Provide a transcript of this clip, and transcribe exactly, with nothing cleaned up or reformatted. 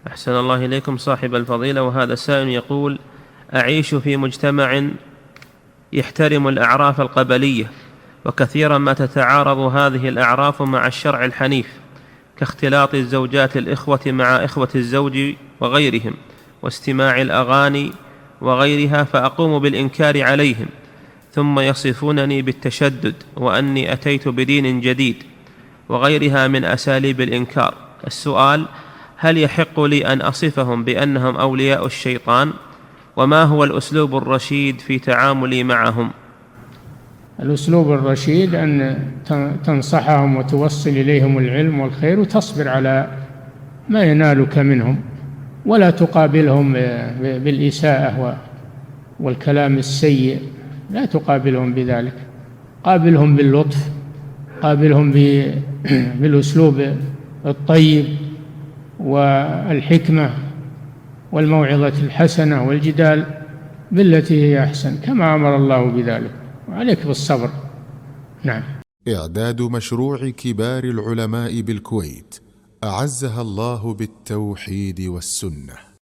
أحسن الله إليكم صاحب الفضيلة. وهذا السائل يقول: أعيش في مجتمع يحترم الأعراف القبلية، وكثيرا ما تتعارض هذه الأعراف مع الشرع الحنيف، كاختلاط الزوجات الإخوة مع إخوة الزوج وغيرهم، واستماع الأغاني وغيرها، فأقوم بالإنكار عليهم، ثم يصفونني بالتشدد وأني أتيت بدين جديد وغيرها من أساليب الإنكار. السؤال: هل يحق لي أن أصفهم بأنهم أولياء الشيطان؟ وما هو الأسلوب الرشيد في تعاملي معهم؟ الأسلوب الرشيد أن تنصحهم وتوصل إليهم العلم والخير، وتصبر على ما ينالك منهم، ولا تقابلهم بالإساءة والكلام السيء، لا تقابلهم بذلك، قابلهم باللطف، قابلهم بالأسلوب الطيب والحكمة والموعظة الحسنة والجدال بالتي هي أحسن، كما أمر الله بذلك، وعليك بالصبر. نعم. إعداد مشروع كبار العلماء بالكويت أعزها الله بالتوحيد والسنة.